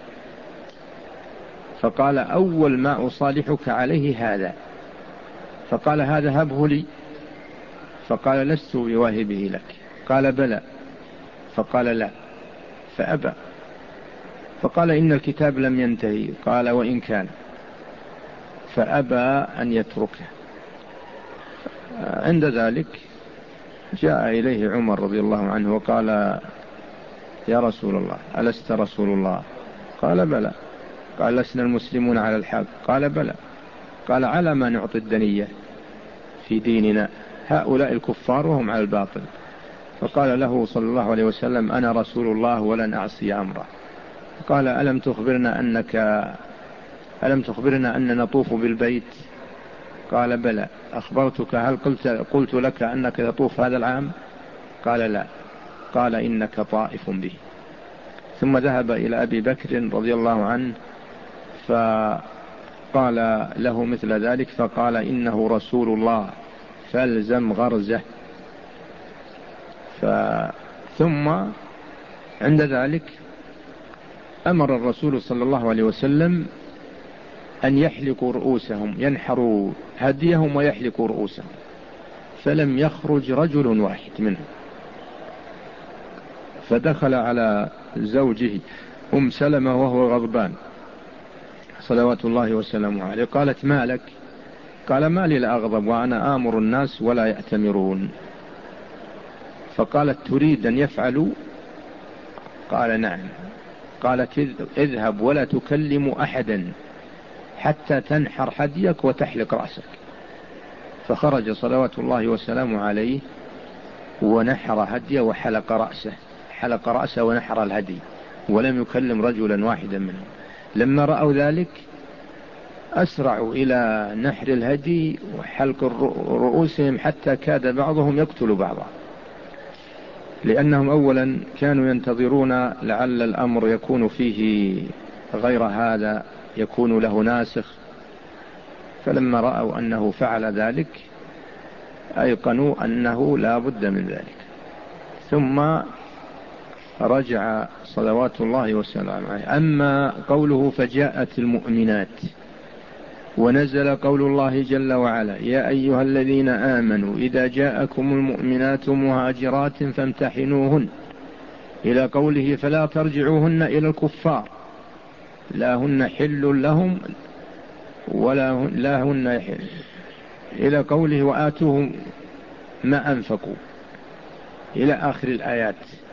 فقال أول ما أصالحك عليه هذا. فقال هذا هبه لي. فقال لست بواهبه لك. قال بلى. فقال لا، فأبى. فقال إن الكتاب لم ينتهي. قال وإن كان. فأبى أن يتركه. عند ذلك جاء إليه عمر رضي الله عنه وقال يا رسول الله ألست رسول الله؟ قال بلى. قال لسنا المسلمون على الحق؟ قال بلى. قال على ما نعطي الدنية في ديننا؟ هؤلاء الكفار وهم على الباطل. فقال له صلى الله عليه وسلم أنا رسول الله ولن أعصي أمره. قال ألم تخبرنا أنك ألم تخبرنا أن نطوف بالبيت؟ قال بلى. أخبرتك هل قلت, قلت لك أنك تطوف هذا العام؟ قال لا. قال إنك طائف به. ثم ذهب إلى أبي بكر رضي الله عنه فقال له مثل ذلك، فقال إنه رسول الله فالزم غرزه. ثم عند ذلك أمر الرسول صلى الله عليه وسلم أن يحلقوا رؤوسهم، ينحروا هديهم ويحلقوا رؤوسهم، فلم يخرج رجل واحد منهم. فدخل على زوجه أم سلمة وهو غضبان صلوات الله وسلامه عليه. قالت ما لك؟ قال ما لي لا أغضب وأنا آمر الناس ولا يأتمرون. فقالت تريد أن يفعلوا؟ قال نعم. قالت اذهب ولا تكلم أحدا حتى تنحر هديك وتحلق رأسك. فخرج صلوات الله وسلامه عليه ونحر هديه وحلق رأسه، حلق رأسه ونحر الهدي، ولم يكلم رجلا واحدا منهم. لما رأوا ذلك أسرعوا إلى نحر الهدي وحلق رؤوسهم حتى كاد بعضهم يقتل بعضا، لأنهم أولا كانوا ينتظرون لعل الأمر يكون فيه غير هذا، يكون له ناسخ. فلما رأوا أنه فعل ذلك أيقنوا أنه لا بد من ذلك. ثم رجع صلوات الله وسلامه عليه. أما قوله فجاءت المؤمنات، ونزل قول الله جل وعلا يا أيها الذين آمنوا إذا جاءكم المؤمنات مهاجرات فامتحنوهن، إلى قوله فلا ترجعوهن إلى الكفار لا هن حل لهم ولا هن لا هن يحل، إلى قوله وآتوهم ما أنفقوا إلى آخر الآيات.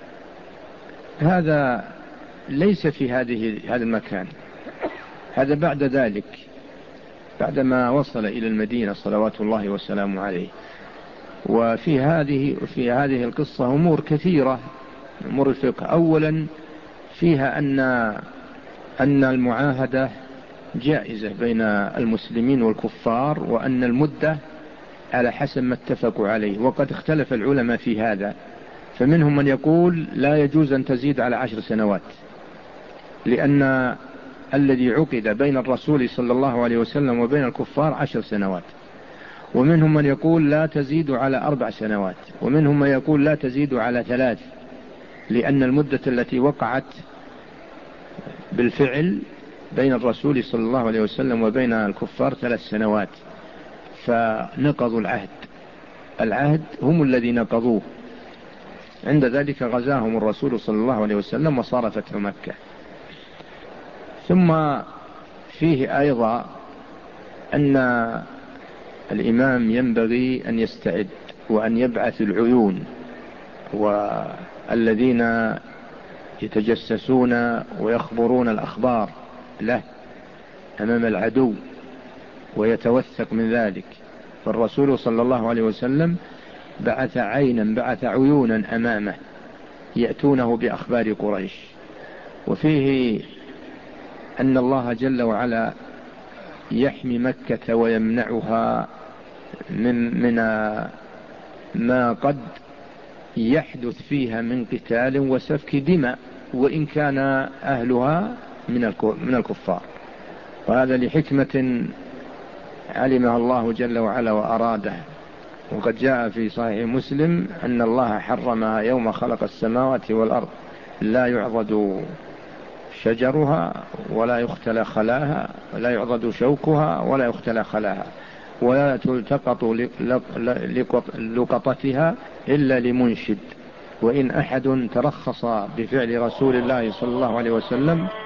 هذا ليس في هذه هذا المكان، هذا بعد ذلك، بعدما وصل إلى المدينة صلوات الله وسلامه عليه. وفي هذه في هذه القصة أمور كثيرة، أمور الفقه. أولا فيها أن أن المعاهدة جائزة بين المسلمين والكفار، وأن المدة على حسب ما اتفقوا عليه. وقد اختلف العلماء في هذا، فمنهم من يقول لا يجوز أن تزيد على عشر سنوات، لأن الذي عقد بين الرسول صلى الله عليه وسلم وبين الكفار عشر سنوات. ومنهم من يقول لا تزيد على أربع سنوات، ومنهم من يقول لا تزيد على ثلاث، لأن المدة التي وقعت بالفعل بين الرسول صلى الله عليه وسلم وبين الكفار ثلاث سنوات، فنقضوا العهد. العهد هم الذي نقضوه. عند ذلك غزاهم الرسول صلى الله عليه وسلم وصار فتح مكة. ثم فيه أيضا أن الإمام ينبغي أن يستعد وأن يبعث العيون والذين يتجسسون ويخبرون الأخبار له أمام العدو ويتوثق من ذلك. فالرسول صلى الله عليه وسلم بعث عينا بعث عيونا أمامه يأتونه بأخبار قريش. وفيه أن الله جل وعلا يحمي مكة ويمنعها من, من ما قد يحدث فيها من قتال وسفك دماء، وإن كان أهلها من الكفار. وهذا لحكمة علمها الله جل وعلا وأراده. وقد جاء في صحيح مسلم أن الله حرمها يوم خلق السماوات والأرض، لا يعضد شجرها ولا يختلى خلاها، ولا يعضد شوكها ولا يختلى خلاها، ولا تلتقط لقطتها إلا لمنشد. وإن أحد ترخص بفعل رسول الله صلى الله عليه وسلم